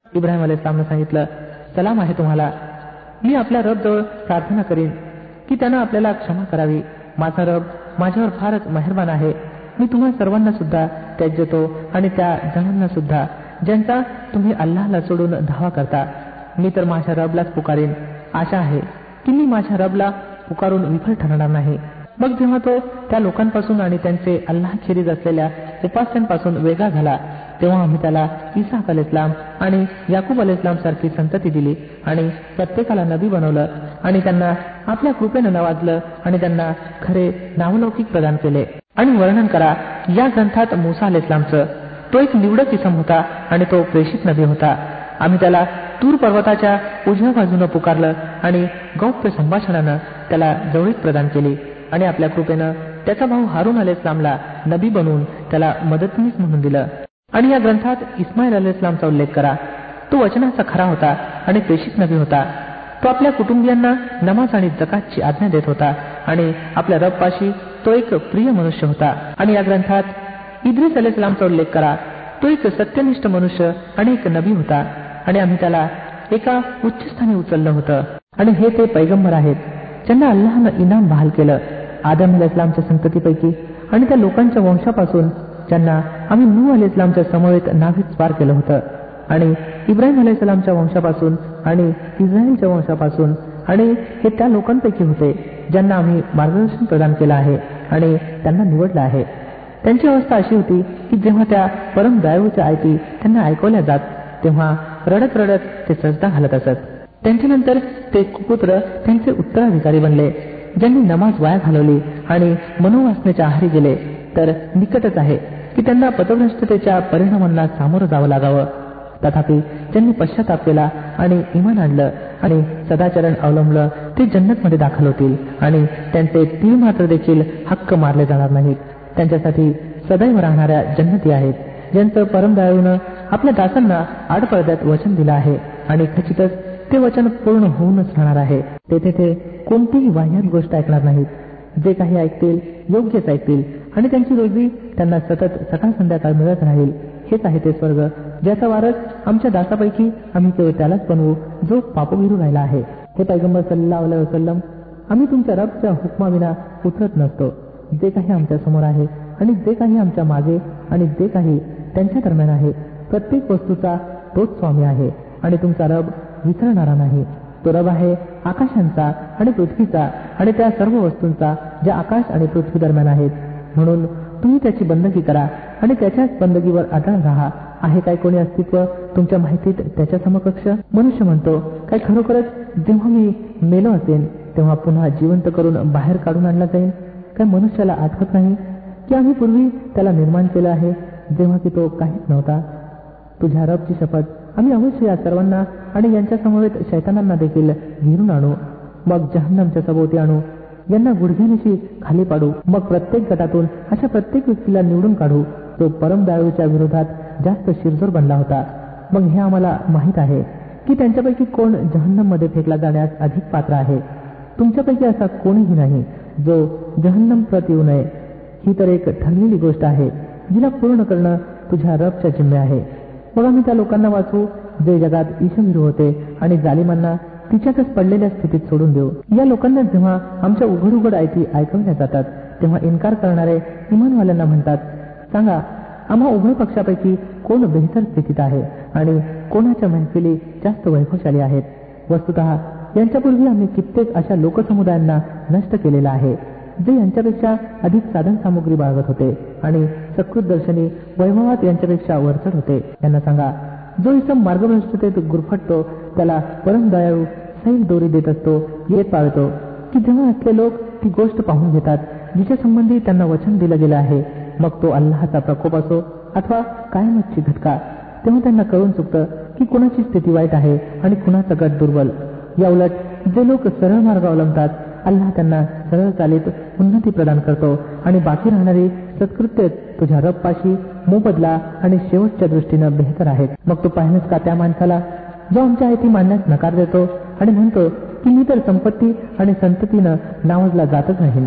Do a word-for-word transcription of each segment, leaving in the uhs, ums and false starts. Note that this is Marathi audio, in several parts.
इब्राहिम अलैहिस्सलामने सांगितलं, सलाम आहे तुम्हाला. मी आपल्या रब जवळ प्रार्थना करीन की त्यानं आपल्याला क्षमा करावी. माझा रब माझ्यावर फारच मेहरबान आहे. मी तुम्हा सर्वांना सुद्धा त्याज्यतो आणि त्या जणांना सुद्धा ज्यांचा तुम्ही अल्लाहला सोडून धावा करता. मी तर माझ्या रबलाच पुकारीन. आशा आहे की मी माझ्या रबला पुकारून विफल ठरणार नाही. मग जेव्हा तो त्या लोकांपासून आणि त्यांचे अल्लाहखेरीज असलेल्या उपास्यांपासून वेगळा झाला, तेव्हा आम्ही त्याला इसाक अलैहिस्सलाम आणि याकूब अलैहिस्सलाम सारखी संतती दिली आणि प्रत्येकाला नबी बनवलं आणि त्यांना आपल्या कृपेनं नवाजलं आणि त्यांना खरे नावलौकिक प्रदान केले. आणि वर्णन करा या ग्रंथात मूसा अलैहिस्सलामचं. तो एक निवडक इसम होता आणि तो प्रेषित नबी होता. आम्ही त्याला तूर पर्वताच्या उजव्या बाजूनं पुकारलं आणि गौप्य संभाषणानं त्याला जवळीक प्रदान केली आणि आपल्या कृपेनं त्याचा भाऊ हारून अलैहिस्सलामला नबी बनवून त्याला मदतनीस म्हणून दिलं. आणि या ग्रंथात इस्माईल अलैहिस्सलामचा उल्लेख करा. तो वचनाचा खरा होता आणि प्रेषित नबी होता. तो आपल्या कुटुंबियांना नमाज आणि जकातची आज्ञा देत होता आणि आपल्या रबपाशी तो एक प्रिय मनुष्य होता. आणि या ग्रंथात इद्रिस अलैहिस्सलामचा उल्लेख करा. तो एक सत्यनिष्ठ मनुष्य आणि एक नबी होता आणि आम्ही त्याला एका उच्चस्थानी उचललं होतं. आणि हे ते पैगंबर आहेत ज्यांना अल्लाहनं इनाम बहाल केलं, आदम अलैहिस्सलामच्या संततीपैकी आणि त्या लोकांच्या वंशापासून ज्यांना आम्ही नूह अलैहिस्सलामच्या समवेत नावीत स्वार केलं होतं, आणि इब्राहिम अलैहिस्सलामच्या वंशापासून आणि इस्रायलच्या वंशापासून. आणि हे त्या लोकांपैकी होते ज्यांना आम्ही मार्गदर्शन प्रदान केलं आहे आणि त्यांना निवडलं आहे. त्यांची अवस्था अशी होती की जेव्हा त्या परम दयाळूच्या आयती त्यांना ऐकवल्या जात तेव्हा रडत रडत ते सजदा घालत असत. त्यांच्यानंतर ते कुपुत्र त्यांचे उत्तराधिकारी बनले ज्यांनी नमाज वाया घालवली आणि मनोवासनेच्या आहारी गेले. तर निकटच आहे की त्यांना पथभ्रष्टतेच्या परिणामांना सामोरं जावं लागावं. तथापि ज्यांनी पश्चाताप केला आणि इमान आणलं आणि सदाचरण अवलंबलं ते जन्नतमध्ये दाखल होतील आणि त्यांचे तीळ मात्र देखील हक्क मारले जाणार नाहीत. त्यांच्यासाठी सदैव राहणाऱ्या जन्नती आहेत ज्यांचं परमदयाळूनं आपल्या दासांना आडपडद्यात वचन दिलं आहे आणि खचितच ते वचन पूर्ण होऊनच राहणार आहे. तेथे ते कोणतीही वाह्यात गोष्ट ऐकणार नाहीत. जे काही ऐकतील योग्यच ऐकतील आणि त्यांची रोजी त्यांना सतत सकाळ संध्याकाळ मिळत राहील. हेच आहे ते स्वर्ग ज्याचा वारस आमच्या दासापैकी आम्ही केवळ त्यालाच बनवू जो पापविरू राहिला आहे. हे पैगंबर सल्लल्लाहु अलैहि वसल्लम, आम्ही तुमच्या रबच्या हुकमाविना उतरत नसतो. जे काही आमच्या समोर आहे आणि जे काही आमच्या मागे आणि जे काही त्यांच्या दरम्यान आहे, प्रत्येक वस्तूचा तोच स्वामी आहे आणि तुमचा रब विसरणारा नाही. तो रब आहे आकाशांचा आणि पृथ्वीचा आणि त्या सर्व वस्तूंचा ज्या आकाश आणि पृथ्वी दरम्यान आहेत. म्हणून तुम्ही त्याची बंदगी करा आणि त्याच्याच बंदगीवर अटळ राहा. आहे काय कोणी अस्तित्व तुमच्या माहितीत त्याच्या समकक्ष? मनुष्य म्हणतो, काय खरोखरच जेव्हा मी मेलो असेन तेव्हा पुन्हा जिवंत करून बाहेर काढून आणला जाईल? काय मनुष्याला आठवत नाही की आम्ही पूर्वी त्याला निर्माण केलं आहे जेव्हा की तो काहीच नव्हता? तुझ्या रबची शपथ, आम्ही अवश्य या सर्वांना आणि यांच्या समवेत शैतानांना देखील घेरून आणू, मग जहन्नमच्या सभोवती आणू, यांना गुडघ्यानिशी खाली पाडू, मग प्रत्येक गटातून अशा प्रत्येक व्यक्तीला निवडून काढू जो परम दयाळूच्या विरोधात जास्त शिरजोर बनला होता. मग हे आम्हाला माहीत आहे की त्यांच्यापैकी कोण जहन्नममध्ये फेकला जाण्यास अधिक पात्र आहे. तुमच्यापैकी असा कोणीही नाही जो जहन्नम प्रत येऊ नये. ही तर एक ठरलेली गोष्ट आहे जिला पूर्ण करणं तुझ्या रबच्या जिम्मे आहे. मग आम्ही त्या लोकांना वाचवू जे जगात ईशभिरू होते आणि जालिमांना तिच्यातच पडलेल्या स्थितीत सोडून देऊ. या लोकांना जेव्हा आमच्या उघड उघड आयती ऐकवल्या जातात तेव्हा इन्कार करणारे इमानवाल्यांना म्हणतात, सांगा आम्हा उभय पक्षापैकी कोण बेहतर स्थितीत आहे आणि कोणाच्या महफिली जास्त वैभवशाली आहेत. वस्तुतः यांच्यापूर्वी आम्ही कित्येक अशा लोकसमुदायांना नष्ट केलेला आहे जे यांच्यापेक्षा अधिक साधन सामुग्री बाळगत होते आणि सकृत दर्शनी वैभवात यांच्यापेक्षा वरचढ होते. यांना सांगा, जो इसम मार्गभ्रष्टतेत गुरफटतो त्याला परम दयाळू सैल दोरी देत असतो, येत पाळतो की जेव्हा असले लोक ती गोष्ट पाहून घेतात जिच्या संबंधी त्यांना वचन दिलं गेलं आहे, मग तो अल्लाहचा प्रकोप असो अथवा कायमतची घटका, तेव्हा त्यांना कळून चुकतं की कुणाची स्थिती वाईट आहे आणि कुणाचा गट दुर्बल. या उलट जे लोक सरळ मार्ग अवलंबतात अल्लाह त्यांना सरळ चालीत उन्नती प्रदान करतो आणि बाकी राहणारी सत्कृत्य तुझ्या रबपाशी मोबदला आणि शेवटच्या दृष्टीनं बेहतर आहेत. मग तू पाहिलंस का त्या माणसाला जो आमच्या आयती मानण्यास नकार देतो आणि म्हणतो की मी तर संपत्ती आणि संततीनं नावाजला जातच नाही.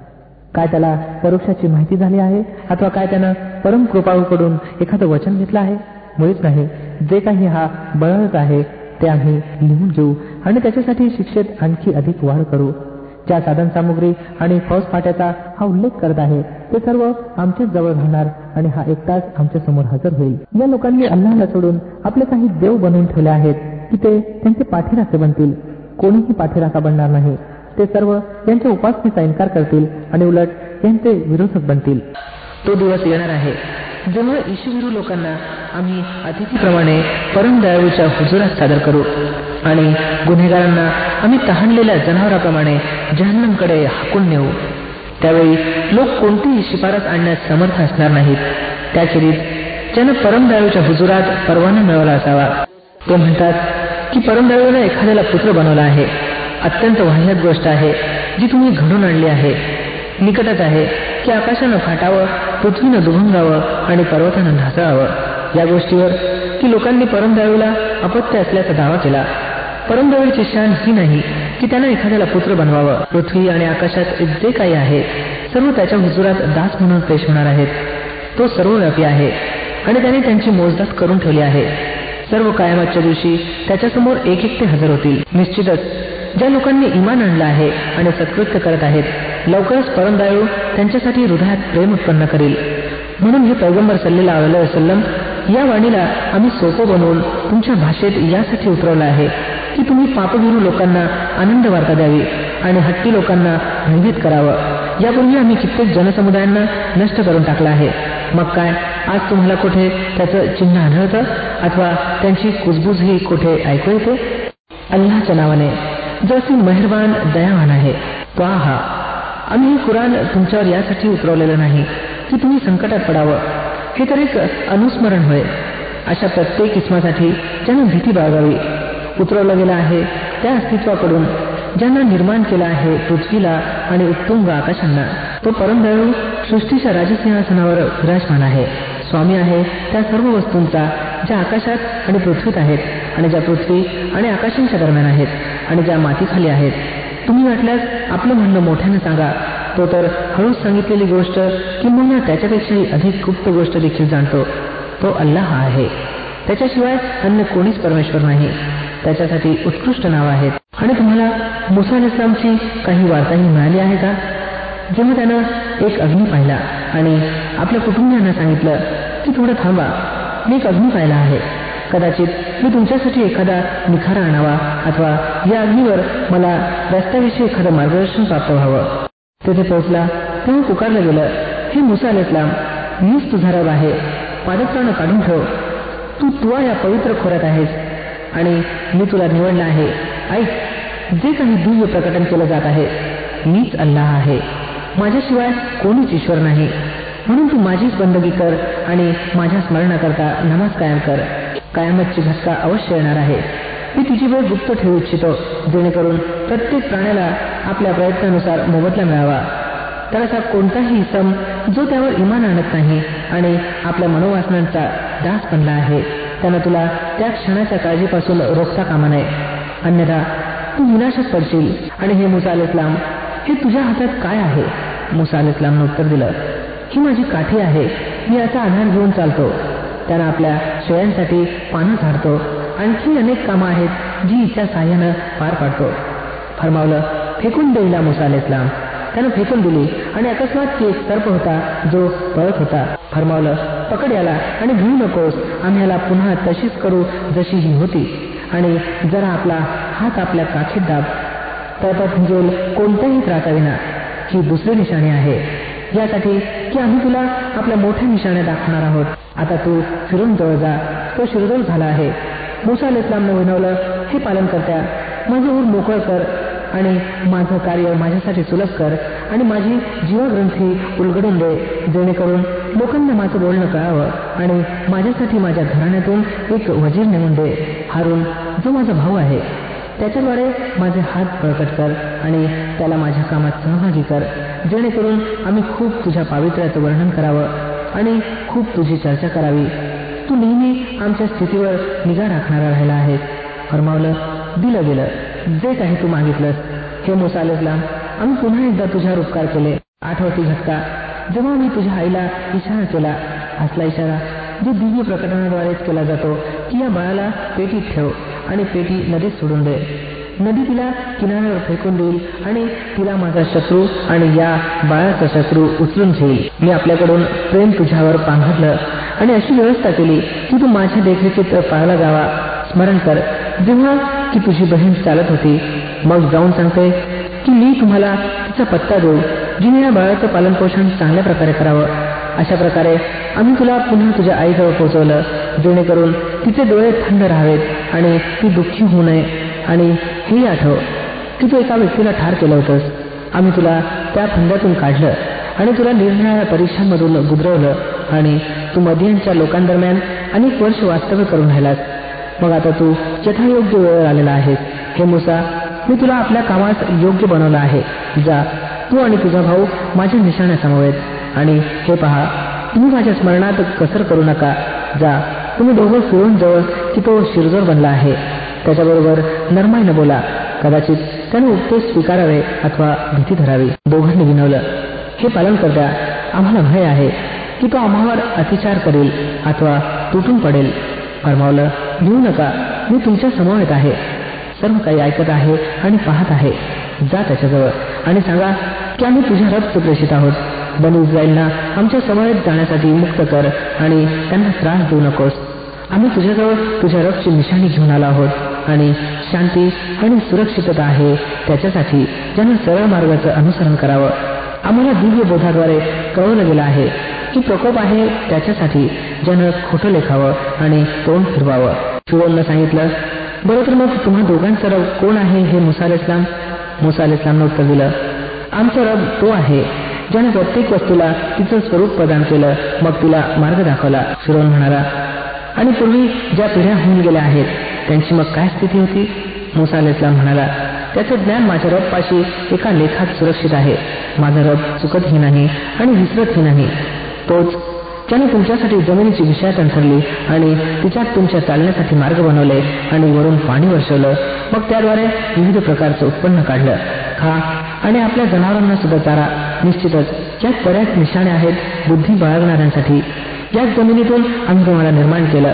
काय त्याला परोक्षाची माहिती झाली आहे अथवा काय त्यानं परम कृपाळूकडून एखादं वचन घेतलं आहे? मुळीच नाही. जे काही हा बळत आहे ते आम्ही लिहून घेऊ आणि त्याच्यासाठी शिक्षेत आणखी अधिक वाढ करू. ज्या साधनसामुग्री आणि फौज फाट्याचा हा उल्लेख करत आहे ते सर्व आमच्याच जवळ राहणार आणि हा एकटाच आमच्या समोर हजर होईल. या लोकांनी अल्लाहला सोडून आपले काही देव बनवून ठेवले आहेत की ते त्यांचे पाठीराखे बनतील. कोणीही पाठीराखा बनणार नाही. ते सर्व यांच्या उपासनेचा इन्कार करतील आणि उलट यांचे विरोधक बनतील. तो दिवस येणार आहे जेव्हा ईशुविरू लोकांना आम्ही अतिथीप्रमाणे परमदयाळूच्या हुजुरात सादर करू आणि गुन्हेगारांना आम्ही तहानलेल्या जनावराप्रमाणे जहन्नमकडे हाकून नेऊ. त्यावेळी लोक कोणतीही शिफारस आणण्यास समर्थ असणार नाहीत, त्याखेरीज ज्यानं परमदयाळूच्या हुजुरात परवाना मिळवला असावा. ते म्हणतात की परमदयाळूने एखाद्याला पुत्र बनवला आहे. अत्यंत वाह्यात गोष्ट आहे जी तुम्ही घडून आणली आहे. निकटच आहे की आकाशानं फाटावं, पृथ्वीनं दुभंगावं आणि पर्वतानं ढासळावं या गोष्टीवर की लोकांनी परमदयाळूला अपत्य असल्याचा दावा केला. परमदयाळूची शान ही नाही की त्यानं एखाद्याला पुत्र बनवावं. पृथ्वी आणि आकाशात जे काही आहे सर्व त्याच्या हुजुरात दास म्हणून पेश होणार आहेत. तो सर्वव्यापी आहे आणि त्याने त्यांची मोजदाद करून ठेवली आहे. सर्व कयामतच्या दिवशी त्याच्यासमोर एक एकटे हजर होतील. निश्चितच ज्या लोकांनी इमान आणलं आहे आणि सत्कृत्य करत आहेत लवकरच परमदयाळू त्यांच्यासाठी हृदयात प्रेम उत्पन्न करील. म्हणून हे पैगंबर सल्लल्लाहु अलैहि वसल्लम या वाणीला आम्ही सोपं बनवून तुमच्या भाषेत यासाठी उतरवलं आहे की तुम्ही पापभिरू लोकांना आनंद वार्ता द्यावी आणि हट्टी लोकांना भयभीत करावं. यापूर्वी आम्ही कित्येक जनसमुदायांना नष्ट करून टाकलं आहे. मग काय आज तुम्हाला कुठे त्याचं चिन्ह आढळतं अथवा त्यांची कुजबुजही कुठे ऐकू येते? अल्लाहच्या नावाने जो असीम मेहरबान दयावान आहे. त्वाहा, आम्ही हे कुराण तुमच्यावर यासाठी उतरवलेलं नाही की तुम्ही संकटात पडावं. हे तर एक अनुस्मरण होय अशा प्रत्येक किस्मासाठी ज्यानं भीती बाळगावी. उतरवलं गेलं आहे त्या अस्तित्वाकडून ज्यांना निर्माण केलं आहे पृथ्वीला आणि उत्तुंग आकाशांना. तो परमदयाळू सृष्टीच्या राजसिंहासनावर विराजमान आहे. स्वामी आहे त्या सर्व वस्तूंचा ज्या आकाशात आणि पृथ्वीत आहेत आणि ज्या पृथ्वी आणि आकाशांच्या दरम्यान आहेत आणि ज्या मातीखाली आहेत. तुम्ही वाटल्यास आपलं म्हणणं मोठ्यानं सांगा. तो तर हळूच सांगितलेली गोष्ट किंवा त्याच्यापेक्षाही अधिक गुप्त गोष्ट देखील जाणतो. तो अल्लाह आहे. त्याच्याशिवाय अन्य कोणीच परमेश्वर नाही. त्याच्यासाठी उत्कृष्ट नाव आहेत. आणि तुम्हाला मुसा अलैहिस्सलामची काही वार्ताही मिळाली आहे का? जेव्हा त्यानं एक अग्नी पाहिला आणि आपल्या कुटुंबियांना सांगितलं की थोडं थांबा, मी एक अग्नी पाहिला आहे. कदाचित मी तुमच्यासाठी एखादा निखारा आणावा अथवा या अग्नीवर मला रस्त्याविषयी एखादं मार्गदर्शन प्राप्त व्हावं. तेथे पोहोचला तेव्हा पुकारलं गेलं, हे मुसा अलैहिस्सलाम, मीच तुझा रब आहे. पादत्राणं काढून ठेव. तू तुवा या पवित्र खोऱ्यात आहेस आणि मी तुला निवडलं आहे. ऐक, जे काही दिव्य प्रकटन केलं जात आहे मीच अल्लाह आहे. माझ्याशिवाय कोणीच ईश्वर नाही. म्हणून तू माझीच बंदगी कर आणि माझ्या स्मरणाकरता नमाज कायम कर. कयामतची घटका अवश्य येणार आहे. मी तुझी वेळ गुप्त ठेवू इच्छितो जेणेकरून प्रत्येक प्राण्याला आपल्या प्रयत्नानुसार मोबदला मिळावा. तर असा कोणताही इसम जो त्यावर इमान आणत नाही आणि आपल्या मनोवासनांचा दास बनला आहे त्यानं तुला त्या क्षणाच्या काळजीपासून रोखता कामा नये. अन्यथा तू विनाशात पडशील. आणि हे मुसा अलैहिस्सलाम, हे तुझ्या हातात काय आहे? मुसा अलैहिस्सलामनं उत्तर दिलं, ही माझी काठी आहे. मी याचा आधार घेऊन चालतो. त्यानं आपल्या शेळ्यांसाठी पानं झाडतो. आणखी अनेक कामं आहेत जी हिच्या साह्यानं पार पाडतो. फरमावलं, फेकून दे हिला मुसा अलैहिस्सलाम. त्यानं फेकून दिली आणि अकस्मात ती एक सर्प होता जो पळत होता. फरमावलं, पकड याला आणि भिवू नकोस. आम्ही याला पुन्हा तशीच करू जशी ही होती आणि जरा आपला हात आपल्या काखीत दाब. तळपत भिजेल कोणत्याही त्रासाविना. ही दुसरी निशाणी आहे यासाठी की आम्ही तुला आपल्या मोठ्या निशाण्या दाखवणार आहोत. आता तू फिरून जवळ जा. तो शिरदोल झाला आहे. मुसा अलैहिस्सलामनं विनवलं, हे पालन करत्या, माझं ऊर मोकळं कर आणि माझं कार्य माझ्यासाठी सुलभ कर आणि माझी जीवग्रंथी उलगडून दे जेणेकरून लोकांना माझं बोलणं कळावं आणि माझ्यासाठी माझ्या घराण्यातून एक वजीर नेमून दे. हारून जो माझा भाऊ आहे त्याच्याद्वारे माझे हात बळकट कर आणि त्याला माझ्या कामात सहभागी कर जेणेकरून आम्ही खूप तुझ्या पावित्र्याचं वर्णन करावं आणि खूप तुझी चर्चा करावी. तू नेहमी आमच्या स्थितीवर निगा राखणारा राहिला आहेस. फरमावलं, दिलं गेलं जे काही तू मागितलंस. हे मुसा अलैहिस्सलाम, आम्ही पुन्हा एकदा तुझ्यावर उपकार केले. आठवती घटका जेव्हा आम्ही तुझ्या आईला इशारा केला. असला इशारा जो दिव्य प्रकटनाद्वारेच केला जातो की या बाळाला पेटीत ठेव आणि पेटी नदीत सोडून दे. नदी तिला किनाऱ्यावर फेकून देईल आणि तिला माझा शत्रू आणि या बाळाचा शत्रू उचलून घेईल. मी आपल्याकडून प्रेम तुझ्यावर पांघरलं आणि अशी व्यवस्था केली की तू माझ्या देखरेखीत पाळला जावा. स्मरण कर जेव्हा की तुझी बहीण चालत होती. मग जाऊन सांगते की मी तुम्हाला तिचा पत्ता देऊ जिने या बाळाचं पालनपोषण चांगल्या प्रकारे करावं. अशा प्रकारे आम्ही तुला पुन्हा तुझ्या आईजवळ पोहोचवलं जेणेकरून तिचे डोळे थंड राहावेत आणि ती दुःखी होऊ नये. आणि हेही आठव की तू एका व्यक्तीला ठार केलं होतंस. आम्ही तुला त्या फंद्यातून काढलं आणि तुला निरनिराळ्या परीक्षांमधून गुदरवलं आणि तू मदियनच्या लोकांदरम्यान अनेक वर्ष वास्तव्य करून राहिलास. मग आता तू यथायोग्य वेळेवर आलेला आहेस. हे मूसा, मी तुला आपल्या कामास योग्य बनवलं आहे. जा, तू आणि तुझा भाऊ माझ्या निशाण्या समवेत. आणि हे पहा, तुम्ही माझ्या स्मरणात कसर करू नका. जा, तुम्ही दोघं फिरून जवळ की तो शिरजोर बनला आहे. त्याच्याबरोबर नरमाईनं बोला. कदाचित त्याने उपदेश स्वीकारावे अथवा भीती धरावी. दोघांनी विनवलं, हे पालन करता, आम्हाला भय आहे की तो आम्हावर अतिचार करेल अथवा तुटून पडेल. फरमावलं, भिवू नका, मी तुमच्या समवेत आहे. सर्व काही ऐकत आहे आणि पाहत आहे. जा त्याच्याजवळ आणि सांगा की आम्ही तुझ्या रबचे प्रेषित आहोत. बनी इस्रायलना आमच्या समवेत जाण्यासाठी मुक्त कर आणि त्यांना त्रास देऊ नकोस. आम्ही तुझ्याजवळ तुझ्या रबची निशाणी घेऊन आलो आहोत आणि शांती आणि सुरक्षितता आहे त्याच्यासाठी ज्यानं सरळ मार्गाचं अनुसरण करावं. आम्हाला दिव्य बोधाद्वारे कळवलं गेलं आहे की प्रकोप आहे त्याच्यासाठी ज्यानं खोटं लेखावं आणि तोंड फिरवावं. फिरवून सांगितलं, बरं तर मग तुम्हा दोघांचा रब कोण आहे हे मुसा अलैहिस्सलाम? मुसा अलैहिस्सलामनं उत्तर दिलं, आमचा रब तो आहे ज्याने प्रत्येक वस्तूला तिचं स्वरूप प्रदान केलं मग तिला मार्ग दाखवला. फिरवून म्हणाला, आणि पूर्वी ज्या पिढ्या होऊन गेल्या आहेत त्यांची मग काय स्थिती होती? मुसा अलैहिस्सलाम म्हणाला, त्याचं ज्ञान माझ्या रबपाशी एका लेखात सुरक्षित आहे. माझा रब चुकतही नाही आणि विसरतही नाही. तोच ज्याने तुमच्यासाठी जमिनीची विषयात अंथरली आणि तिच्यात तुमच्या चालण्यासाठी मार्ग बनवले आणि वरून पाणी वर्षवलं. मग त्याद्वारे विविध प्रकारचं उत्पन्न काढलं. खा आणि आपल्या जनावरांना सुद्धा चारा. निश्चितच यात बऱ्याच निशाणे आहेत बुद्धी बाळगणाऱ्यांसाठी. याच जमिनीतून आम्ही तुम्हाला निर्माण केलं.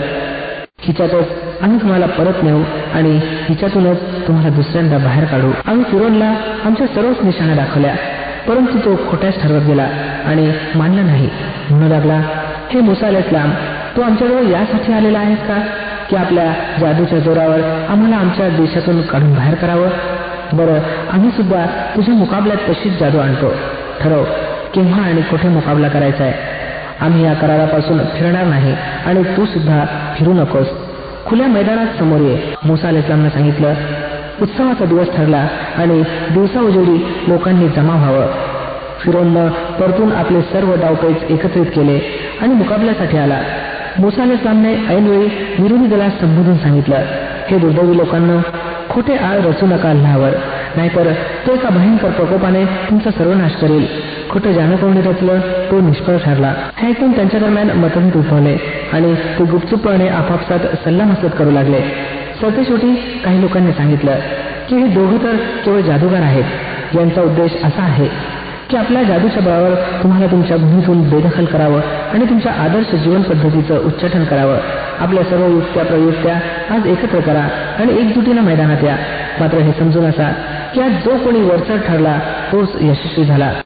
हिच्यातच आम्ही तुम्हाला परत नेऊ आणि हिच्यातूनच तुम्हाला दुसऱ्यांदा बाहेर काढू. आम्ही फिरोनला आमच्या सर्वच निशाण्या दाखवल्या परंतु तो खोट्याच ठरवत गेला आणि मानला नाही. म्हणू लागला, हे मुसा अलैहिस्सलाम, तू आमच्याजवळ यासाठी आलेला आहेस का की आपल्या जादूच्या जोरावर आम्हाला आमच्या देशातून काढून बाहेर करावं? बरं, आम्ही सुद्धा तुझ्या मुकाबल्यात तशीच जादू आणतो. ठरव केव्हा आणि कुठे मुकाबला करायचा आहे. आम्ही या करारापासून फिरणार नाही आणि तू सुद्धा फिरू नकोस. खुल्या मैदानात समोर ये. मुसा अलैहिस्सलामनं सांगितलं. उत्सवाचा दिवस ठरला आणि दिवसा उजेडी लोकांनी जमा व्हावं. फिरोननं परतून आपले सर्व डावपेच एकत्रित केले आणि मुकाबल्यासाठी आला. मुसा अलैहिस्सलामने ऐनवेळी विरोधी दलास संबोधून सांगितलं, हे दुर्दैवी लोकांना, खोटे आळ रचू नका अल्लाहवर, नाहीतर तो एका भयंकर प्रकोपाने तुमचा सर्वनाश करेल. खोटं ज्यानं कोणी रचलं तो निष्फळ ठरला. हे ऐकून त्यांच्या दरम्यान मतभेद उद्भवले आणि ते गुपचूपपणे आपापसात सल्लामसलत करू लागले. सरतेशेवटी काही लोकांनी सांगितलं की हे दोघं तर केवळ जादूगार आहेत. यांचा उद्देश असा आहे की आपल्या जादूच्या बळावर तुम्हाला तुमच्या भूमीतून बेदखल करावं आणि तुमच्या आदर्श जीवन पद्धतीचं उच्चाटन करावं. आपल्या सर्व युक्त्या प्रयुक्त्या आज एकत्र करा आणि एकजुटीनं मैदानात या. मात्र हे समजून असा की आज जो कोणी वरचढ ठरला तोच यशस्वी झाला.